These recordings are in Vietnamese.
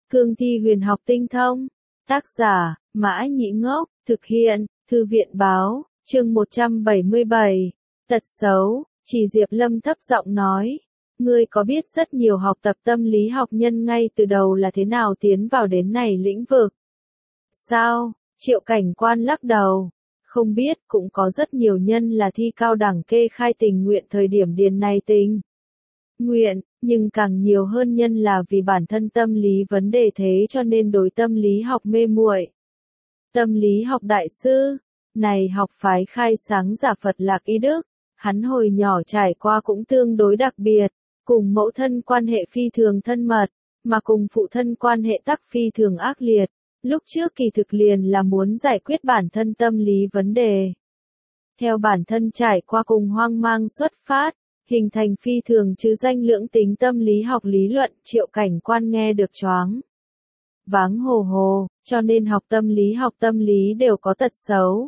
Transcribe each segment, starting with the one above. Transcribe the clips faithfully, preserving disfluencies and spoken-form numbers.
Cương thi huyền học tinh thông. Tác giả, Mã Nhĩ Ngốc, thực hiện, Thư viện báo, chương một trăm bảy mươi bảy. Tật xấu, chỉ Diệp Lâm thấp giọng nói. Ngươi có biết rất nhiều học tập tâm lý học nhân ngay từ đầu là thế nào tiến vào đến này lĩnh vực? Sao? Triệu Cảnh Quan lắc đầu. Không biết, cũng có rất nhiều nhân là thi cao đẳng kê khai tình nguyện thời điểm điền này tình nguyện, nhưng càng nhiều hơn nhân là vì bản thân tâm lý vấn đề thế cho nên đối tâm lý học mê muội. Tâm lý học đại sư, này học phái khai sáng giả Phật Lạc Y Đức, hắn hồi nhỏ trải qua cũng tương đối đặc biệt, cùng mẫu thân quan hệ phi thường thân mật, mà cùng phụ thân quan hệ tắc phi thường ác liệt. Lúc trước kỳ thực liền là muốn giải quyết bản thân tâm lý vấn đề. Theo bản thân trải qua cùng hoang mang xuất phát, hình thành phi thường chứ danh lưỡng tính tâm lý học lý luận, Triệu Cảnh Quan nghe được choáng váng hồ hồ, cho nên học tâm lý học tâm lý đều có tật xấu.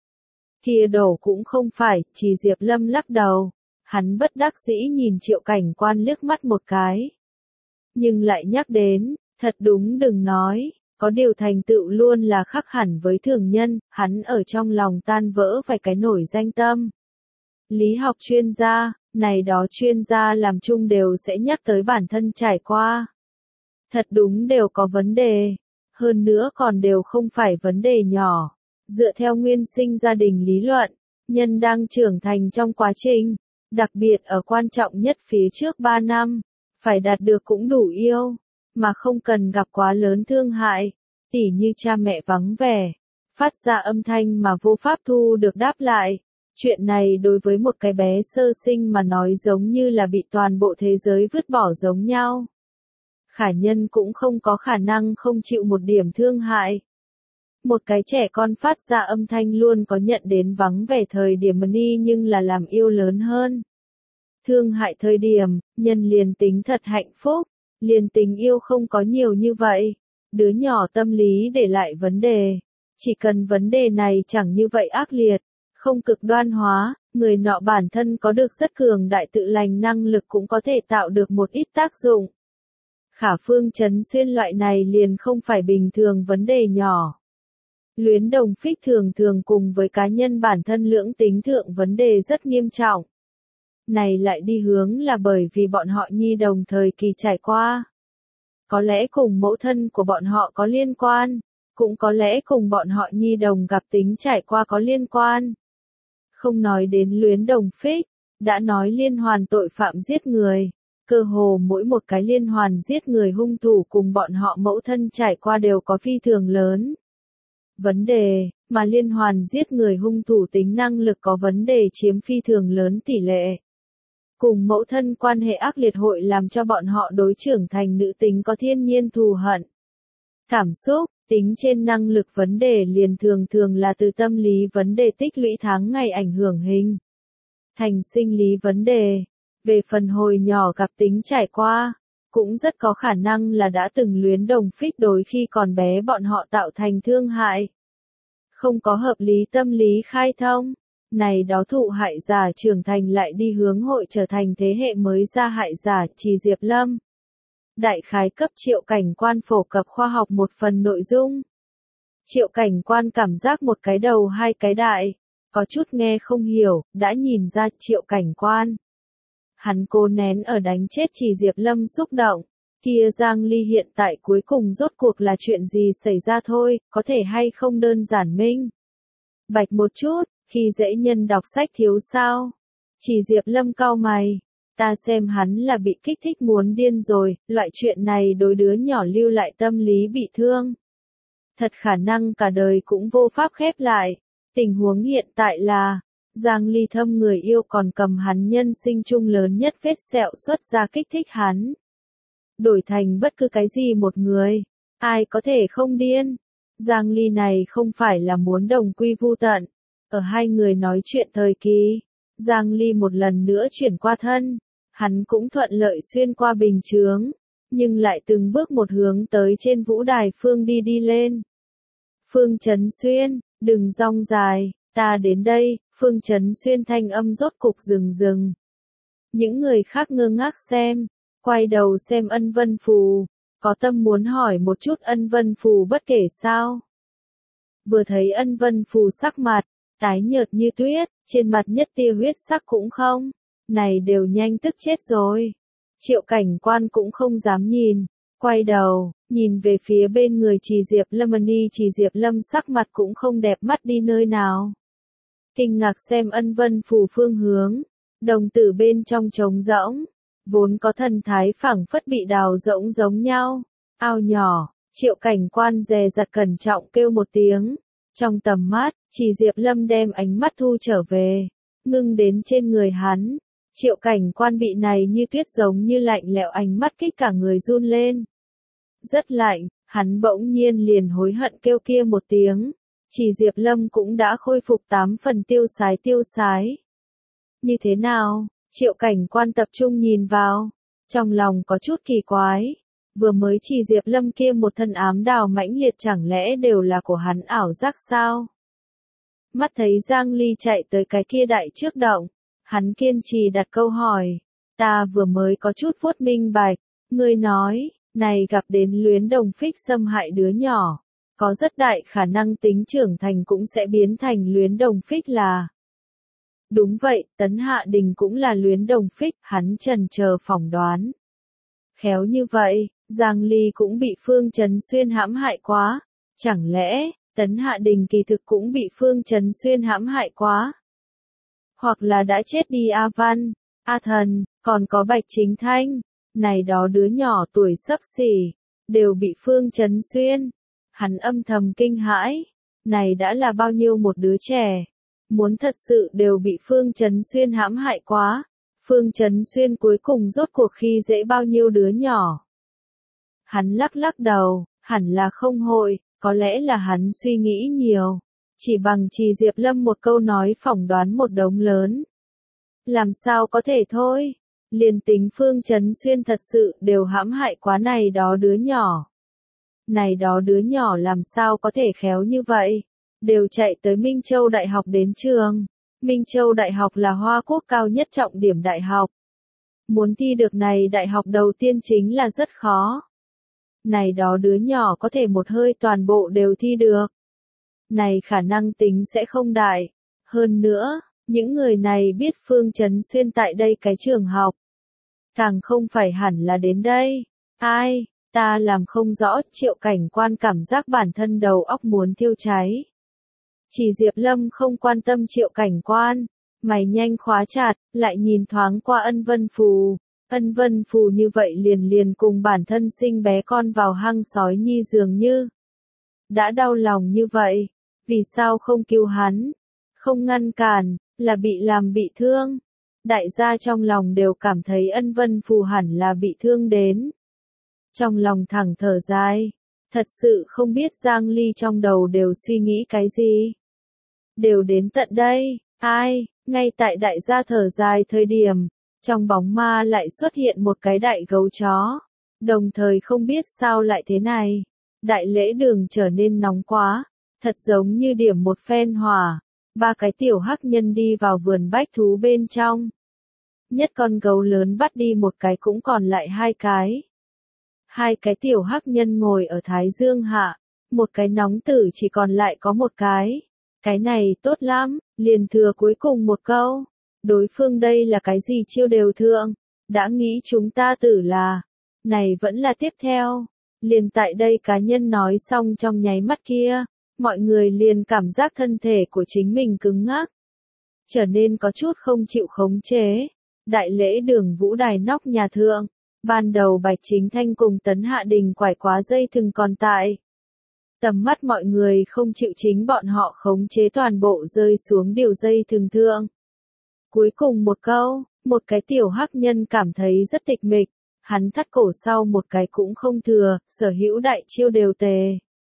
Kia đổ cũng không phải, chỉ Diệp Lâm lắc đầu, hắn bất đắc dĩ nhìn Triệu Cảnh Quan liếc mắt một cái. Nhưng lại nhắc đến, thật đúng đừng nói. Có điều thành tựu luôn là khác hẳn với thường nhân, hắn ở trong lòng tan vỡ vài cái nổi danh tâm. Lý học chuyên gia, này đó chuyên gia làm chung đều sẽ nhắc tới bản thân trải qua. Thật đúng đều có vấn đề, hơn nữa còn đều không phải vấn đề nhỏ. Dựa theo nguyên sinh gia đình lý luận, nhân đang trưởng thành trong quá trình, đặc biệt ở quan trọng nhất phía trước ba năm, phải đạt được cũng đủ yêu. Mà không cần gặp quá lớn thương hại, tỉ như cha mẹ vắng vẻ, phát ra âm thanh mà vô pháp thu được đáp lại. Chuyện này đối với một cái bé sơ sinh mà nói giống như là bị toàn bộ thế giới vứt bỏ giống nhau. Khả nhân cũng không có khả năng không chịu một điểm thương hại. Một cái trẻ con phát ra âm thanh luôn có nhận đến vắng vẻ thời điểm ni nhưng là làm yêu lớn hơn. Thương hại thời điểm, nhân liền tính thật hạnh phúc. Liền tình yêu không có nhiều như vậy, đứa nhỏ tâm lý để lại vấn đề, chỉ cần vấn đề này chẳng như vậy ác liệt, không cực đoan hóa, người nọ bản thân có được rất cường đại tự lành năng lực cũng có thể tạo được một ít tác dụng. Khả Phương Trấn Xuyên loại này liền không phải bình thường vấn đề nhỏ. Luyến đồng phích thường thường cùng với cá nhân bản thân lưỡng tính thượng vấn đề rất nghiêm trọng. Này lại đi hướng là bởi vì bọn họ nhi đồng thời kỳ trải qua. Có lẽ cùng mẫu thân của bọn họ có liên quan, cũng có lẽ cùng bọn họ nhi đồng gặp tính trải qua có liên quan. Không nói đến luyến đồng phích, đã nói liên hoàn tội phạm giết người, cơ hồ mỗi một cái liên hoàn giết người hung thủ cùng bọn họ mẫu thân trải qua đều có phi thường lớn vấn đề, mà liên hoàn giết người hung thủ tính năng lực có vấn đề chiếm phi thường lớn tỷ lệ. Cùng mẫu thân quan hệ ác liệt hội làm cho bọn họ đối trưởng thành nữ tính có thiên nhiên thù hận. Cảm xúc, tính trên năng lực vấn đề liền thường thường là từ tâm lý vấn đề tích lũy tháng ngày ảnh hưởng hình. Thành sinh lý vấn đề, về phần hồi nhỏ gặp tính trải qua, cũng rất có khả năng là đã từng luyến đồng phích đối khi còn bé bọn họ tạo thành thương hại. Không có hợp lý tâm lý khai thông. Này đó thụ hại giả trưởng thành lại đi hướng hội trở thành thế hệ mới ra hại giả, chỉ Diệp Lâm. Đại khái cấp Triệu Cảnh Quan phổ cập khoa học một phần nội dung. Triệu Cảnh Quan cảm giác một cái đầu hai cái đại, có chút nghe không hiểu, đã nhìn ra Triệu Cảnh Quan. Hắn cố nén ở đánh chết chỉ Diệp Lâm xúc động, kia Giang Ly hiện tại cuối cùng rốt cuộc là chuyện gì xảy ra thôi, có thể hay không đơn giản minh. Bạch một chút. Khi dễ nhân đọc sách thiếu sao? Chỉ Diệp Lâm cau mày, ta xem hắn là bị kích thích muốn điên rồi, loại chuyện này đối đứa nhỏ lưu lại tâm lý bị thương. Thật khả năng cả đời cũng vô pháp khép lại. Tình huống hiện tại là, Giang Ly thâm người yêu còn cầm hắn nhân sinh chung lớn nhất vết sẹo xuất ra kích thích hắn. Đổi thành bất cứ cái gì một người, ai có thể không điên? Giang Ly này không phải là muốn đồng quy vu tận. Ở hai người nói chuyện thời kỳ, Giang Ly một lần nữa chuyển qua thân, hắn cũng thuận lợi xuyên qua bình chướng, nhưng lại từng bước một hướng tới trên vũ đài Phương đi đi lên. Phương Trấn Xuyên, đừng rong dài, ta đến đây, Phương Trấn Xuyên thanh âm rốt cục dừng dừng. Những người khác ngơ ngác xem, quay đầu xem Ân Vân Phù, có tâm muốn hỏi một chút Ân Vân Phù bất kể sao. Vừa thấy Ân Vân Phù sắc mặt, tái nhợt như tuyết, trên mặt nhất tia huyết sắc cũng không, này đều nhanh tức chết rồi. Triệu Cảnh Quan cũng không dám nhìn, quay đầu, nhìn về phía bên người Trì Diệp Lâm Ni. Trì Diệp Lâm sắc mặt cũng không đẹp mắt đi nơi nào. Kinh ngạc xem Ân Vân Phù phương hướng, đồng tử bên trong trống rỗng, vốn có thần thái phảng phất bị đào rỗng giống nhau. Ao nhỏ, Triệu Cảnh Quan dè dặt cẩn trọng kêu một tiếng. Trong tầm mắt, Trì Diệp Lâm đem ánh mắt thu trở về, ngưng đến trên người hắn. Triệu Cảnh Quan bị này như tuyết giống như lạnh lẽo ánh mắt kích cả người run lên. Rất lạnh, hắn bỗng nhiên liền hối hận kêu kia một tiếng. Trì Diệp Lâm cũng đã khôi phục tám phần tiêu sái tiêu sái. Như thế nào? Triệu Cảnh Quan tập trung nhìn vào, trong lòng có chút kỳ quái. Vừa mới Trì Diệp Lâm kia một thân ám đào mãnh liệt chẳng lẽ đều là của hắn ảo giác sao? Mắt thấy Giang Ly chạy tới cái kia đại trước động, hắn kiên trì đặt câu hỏi. Ta vừa mới có chút vuốt minh bạch, ngươi nói, này gặp đến Luyến Đồng Phích xâm hại đứa nhỏ, có rất đại khả năng tính trưởng thành cũng sẽ biến thành Luyến Đồng Phích là. Đúng vậy, Tấn Hạ Đình cũng là Luyến Đồng Phích, hắn chần chờ phỏng đoán. Khéo như vậy, Giang Ly cũng bị Phương Chấn Xuyên hãm hại quá, chẳng lẽ, Tấn Hạ Đình kỳ thực cũng bị Phương Chấn Xuyên hãm hại quá? Hoặc là đã chết đi A Văn, A Thần, còn có Bạch Chính Thanh, này đó đứa nhỏ tuổi xấp xỉ, đều bị Phương Chấn Xuyên. Hắn âm thầm kinh hãi, này đã là bao nhiêu một đứa trẻ, muốn thật sự đều bị Phương Chấn Xuyên hãm hại quá. Phương Chấn Xuyên cuối cùng rốt cuộc khi dễ bao nhiêu đứa nhỏ. Hắn lắc lắc đầu, hẳn là không hội, có lẽ là hắn suy nghĩ nhiều. Chỉ bằng Trì Diệp Lâm một câu nói phỏng đoán một đống lớn. Làm sao có thể thôi, liền tính Phương Chấn Xuyên thật sự đều hãm hại quá này đó đứa nhỏ. Này đó đứa nhỏ làm sao có thể khéo như vậy, đều chạy tới Minh Châu Đại học đến trường. Minh Châu Đại học là Hoa Quốc cao nhất trọng điểm đại học. Muốn thi được này đại học đầu tiên chính là rất khó. Này đó đứa nhỏ có thể một hơi toàn bộ đều thi được. Này khả năng tính sẽ không đại. Hơn nữa, những người này biết Phương Chấn Xuyên tại đây cái trường học. Càng không phải hẳn là đến đây. Ai, ta làm không rõ. Triệu Cảnh Quan cảm giác bản thân đầu óc muốn thiêu cháy. Chỉ Diệp Lâm không quan tâm Triệu Cảnh Quan, mày nhanh khóa chặt, lại nhìn thoáng qua Ân Vân Phù. Ân Vân Phù như vậy liền liền cùng bản thân sinh bé con vào hang sói nhi dường như. Đã đau lòng như vậy, vì sao không cứu hắn, không ngăn cản, là bị làm bị thương. Đại gia trong lòng đều cảm thấy Ân Vân Phù hẳn là bị thương đến. Trong lòng thẳng thở dài. Thật sự không biết Giang Ly trong đầu đều suy nghĩ cái gì. Đều đến tận đây, ai, ngay tại đại gia thở dài thời điểm, trong bóng ma lại xuất hiện một cái đại gấu chó. Đồng thời không biết sao lại thế này. Đại lễ đường trở nên nóng quá, thật giống như điểm một phen hỏa. Ba cái tiểu hắc nhân đi vào vườn bách thú bên trong. Nhất con gấu lớn bắt đi một cái cũng còn lại hai cái. Hai cái tiểu hắc nhân ngồi ở thái dương hạ, một cái nóng tử chỉ còn lại có một cái. Cái này tốt lắm, liền thừa cuối cùng một câu. Đối phương đây là cái gì chiêu đều thượng, đã nghĩ chúng ta tử là. Này vẫn là tiếp theo. Liền tại đây cá nhân nói xong trong nháy mắt kia, mọi người liền cảm giác thân thể của chính mình cứng ngắc. Trở nên có chút không chịu khống chế. Đại lễ đường vũ đài nóc nhà thượng. Ban đầu Bạch Chính Thanh cùng Tấn Hạ Đình quải quá dây thừng còn tại. Tầm mắt mọi người không chịu chính bọn họ khống chế toàn bộ rơi xuống điều dây thừng thượng. Cuối cùng một câu, một cái tiểu hắc nhân cảm thấy rất tịch mịch, hắn thắt cổ sau một cái cũng không thừa, sở hữu đại chiêu đều tề.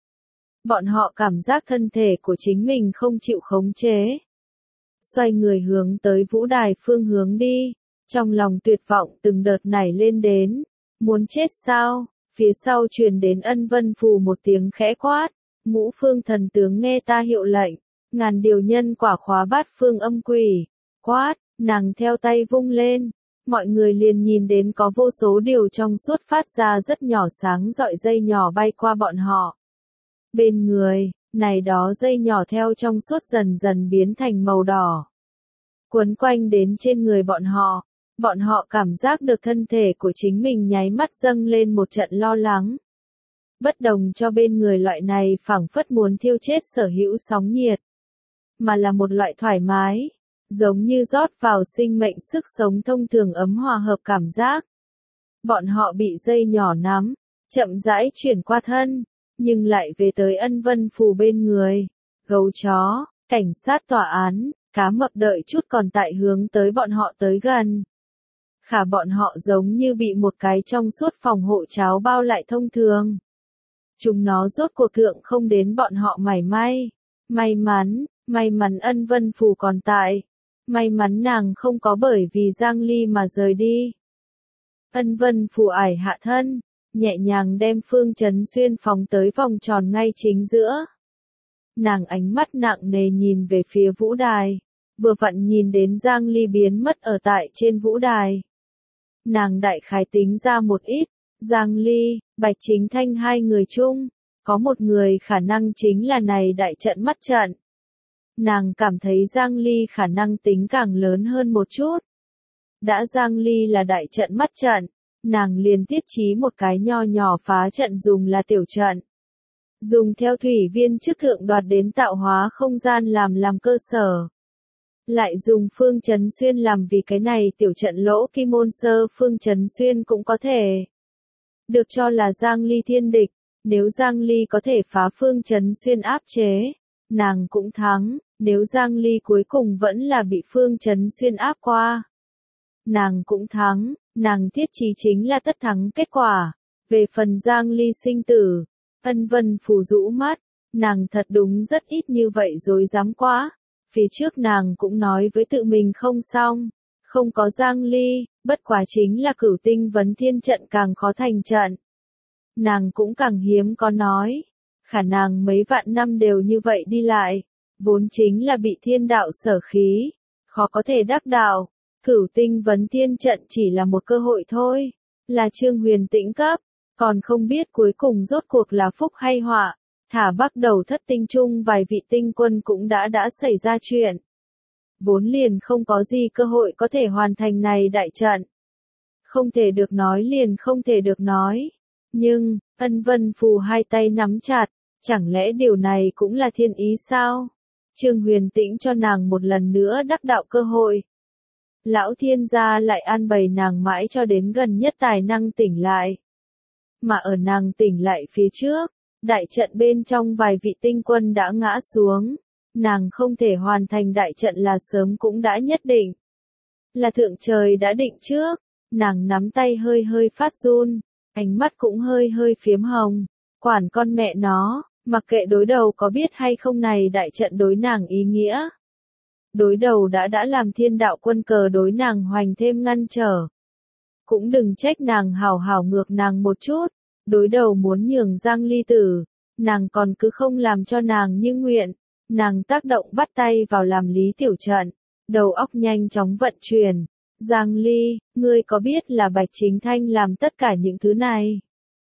Bọn họ cảm giác thân thể của chính mình không chịu khống chế. Xoay người hướng tới vũ đài phương hướng đi. Trong lòng tuyệt vọng từng đợt nảy lên đến. Muốn chết sao? Phía sau truyền đến Ân Vân Phù một tiếng khẽ quát. Ngũ phương thần tướng nghe ta hiệu lệnh. Ngàn điều nhân quả khóa bát phương âm quỷ. Quát, nàng theo tay vung lên. mọi người liền nhìn đến có vô số điều trong suốt phát ra rất nhỏ sáng rọi dây nhỏ bay qua bọn họ. Bên người, này đó dây nhỏ theo trong suốt dần dần biến thành màu đỏ. Quấn quanh đến trên người bọn họ, bọn họ cảm giác được thân thể của chính mình nháy mắt dâng lên một trận lo lắng. Bất đồng cho bên người loại này phảng phất muốn thiêu chết sở hữu sóng nhiệt, mà là một loại thoải mái, giống như rót vào sinh mệnh sức sống thông thường ấm hòa hợp cảm giác. Bọn họ bị dây nhỏ nắm, chậm rãi chuyển qua thân, nhưng lại về tới Ân Vân Phù bên người. Gấu chó, cảnh sát tòa án, cá mập đợi chút còn tại hướng tới bọn họ tới gần. Khả bọn họ giống như bị một cái trong suốt phòng hộ cháo bao lại thông thường. Chúng nó rốt cuộc thượng không đến bọn họ mảy may. May mắn, may mắn Ân Vân Phù còn tại. May mắn nàng không có bởi vì Giang Ly mà rời đi. Ân Vân Phù ải hạ thân, nhẹ nhàng đem Phương Chấn Xuyên phóng tới vòng tròn ngay chính giữa. Nàng ánh mắt nặng nề nhìn về phía vũ đài, vừa vặn nhìn đến Giang Ly biến mất ở tại trên vũ đài. Nàng đại khái tính ra một ít, Giang Ly, Bạch Chính Thanh hai người chung, có một người khả năng chính là này đại trận mắt trận. Nàng cảm thấy Giang Ly khả năng tính càng lớn hơn một chút. Đã Giang Ly là đại trận mắt trận, nàng liền thiết trí một cái nho nhỏ phá trận dùng là tiểu trận. Dùng theo thủy viên chức thượng đoạt đến tạo hóa không gian làm làm cơ sở. Lại dùng Phương Chấn Xuyên làm vì cái này tiểu trận lỗ kim môn sơ Phương Chấn Xuyên cũng có thể. Được cho là Giang Ly thiên địch, nếu Giang Ly có thể phá Phương Chấn Xuyên áp chế, nàng cũng thắng, nếu Giang Ly cuối cùng vẫn là bị Phương Chấn Xuyên áp qua. Nàng cũng thắng, nàng thiết trí chính là tất thắng kết quả. Về phần Giang Ly sinh tử, Ân Vân Phù rũ mắt, nàng thật đúng rất ít như vậy rồi dám quá. Phía trước nàng cũng nói với tự mình không xong, không có Giang Ly, bất quá chính là Cửu Tinh Vấn Thiên trận càng khó thành trận. Nàng cũng càng hiếm có nói, khả năng mấy vạn năm đều như vậy đi lại, vốn chính là bị thiên đạo sở khí, khó có thể đắc đạo. Cửu Tinh Vấn Thiên trận chỉ là một cơ hội thôi, là Trương Huyền Tĩnh cấp, còn không biết cuối cùng rốt cuộc là phúc hay họa. Thả bắt đầu thất tinh chung vài vị tinh quân cũng đã đã xảy ra chuyện. Vốn liền không có gì cơ hội có thể hoàn thành này đại trận. Không thể được nói liền không thể được nói. Nhưng, Ân Vân Phù hai tay nắm chặt, chẳng lẽ điều này cũng là thiên ý sao? Trương Huyền Tĩnh cho nàng một lần nữa đắc đạo cơ hội. Lão thiên gia lại an bày nàng mãi cho đến gần nhất tài năng tỉnh lại. Mà ở nàng tỉnh lại phía trước, đại trận bên trong vài vị tinh quân đã ngã xuống, nàng không thể hoàn thành đại trận là sớm cũng đã nhất định. Là thượng trời đã định trước, nàng nắm tay hơi hơi phát run, ánh mắt cũng hơi hơi phiếm hồng, quản con mẹ nó, mặc kệ đối đầu có biết hay không này đại trận đối nàng ý nghĩa. Đối đầu đã đã làm thiên đạo quân cờ đối nàng hoành thêm ngăn trở. Cũng đừng trách nàng hảo hảo ngược nàng một chút. Đối đầu muốn nhường Giang Ly tử, nàng còn cứ không làm cho nàng như nguyện, nàng tác động bắt tay vào làm lý tiểu trận, đầu óc nhanh chóng vận chuyển. Giang Ly, ngươi có biết là Bạch Chính Thanh làm tất cả những thứ này?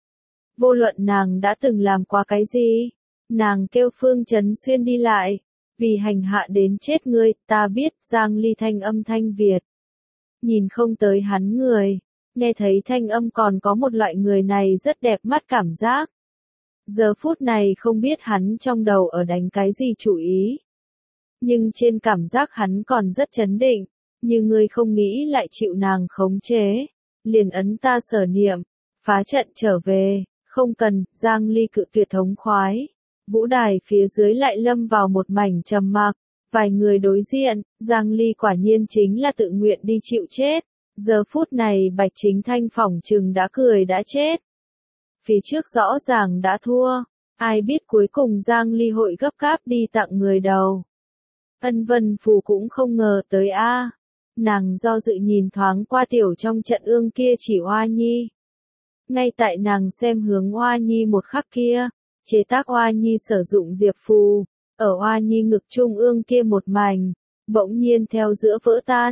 Vô luận nàng đã từng làm qua cái gì? Nàng kêu Phương Chấn Xuyên đi lại, vì hành hạ đến chết ngươi, ta biết. Giang Ly thanh âm thanh Việt. Nhìn không tới hắn người. Nghe thấy thanh âm còn có một loại người này rất đẹp mắt cảm giác. Giờ phút này không biết hắn trong đầu ở đánh cái gì chủ ý. Nhưng trên cảm giác hắn còn rất chấn định, như ngươi không nghĩ lại chịu nàng khống chế. Liền ấn ta sở niệm, phá trận trở về, không cần. Giang Ly cự tuyệt thống khoái. Vũ đài phía dưới lại lâm vào một mảnh trầm mặc. Vài người đối diện, Giang Ly quả nhiên chính là tự nguyện đi chịu chết. Giờ phút này Bạch Chính Thanh phỏng chừng đã cười đã chết. Phía trước rõ ràng đã thua, ai biết cuối cùng Giang Ly hội gấp gáp đi tặng người đầu. Ân Vân Phù cũng không ngờ tới a. À. Nàng do dự nhìn thoáng qua tiểu trong trận ương kia chỉ Oa Nhi. Ngay tại nàng xem hướng Oa Nhi một khắc kia, chế tác Oa Nhi sử dụng diệp phù, ở Oa Nhi ngực trung ương kia một mảnh, bỗng nhiên theo giữa vỡ tan.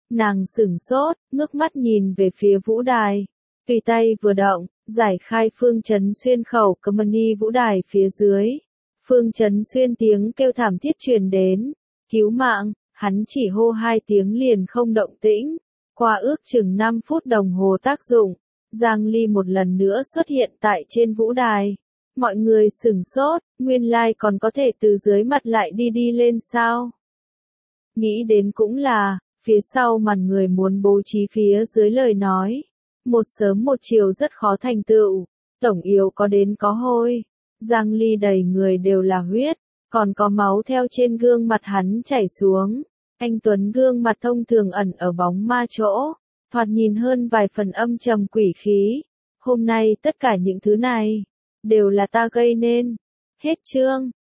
Nàng sửng sốt, ngước mắt nhìn về phía vũ đài. Tùy tay vừa động, giải khai Phương Chấn Xuyên khẩu cầm ni vũ đài phía dưới. Phương Chấn Xuyên tiếng kêu thảm thiết truyền đến. Cứu mạng, hắn chỉ hô hai tiếng liền không động tĩnh. Qua ước chừng năm phút đồng hồ tác dụng, Giang Ly một lần nữa xuất hiện tại trên vũ đài. Mọi người sửng sốt, nguyên lai còn có thể từ dưới mặt lại đi đi lên sao. Nghĩ đến cũng là, phía sau màn người muốn bố trí phía dưới lời nói. Một sớm một chiều rất khó thành tựu, tổng yếu có đến có hôi. Giang Ly đầy người đều là huyết, còn có máu theo trên gương mặt hắn chảy xuống. Anh Tuấn gương mặt thông thường ẩn ở bóng ma chỗ, thoạt nhìn hơn vài phần âm trầm quỷ khí. Hôm nay tất cả những thứ này, đều là ta gây nên. Hết chương.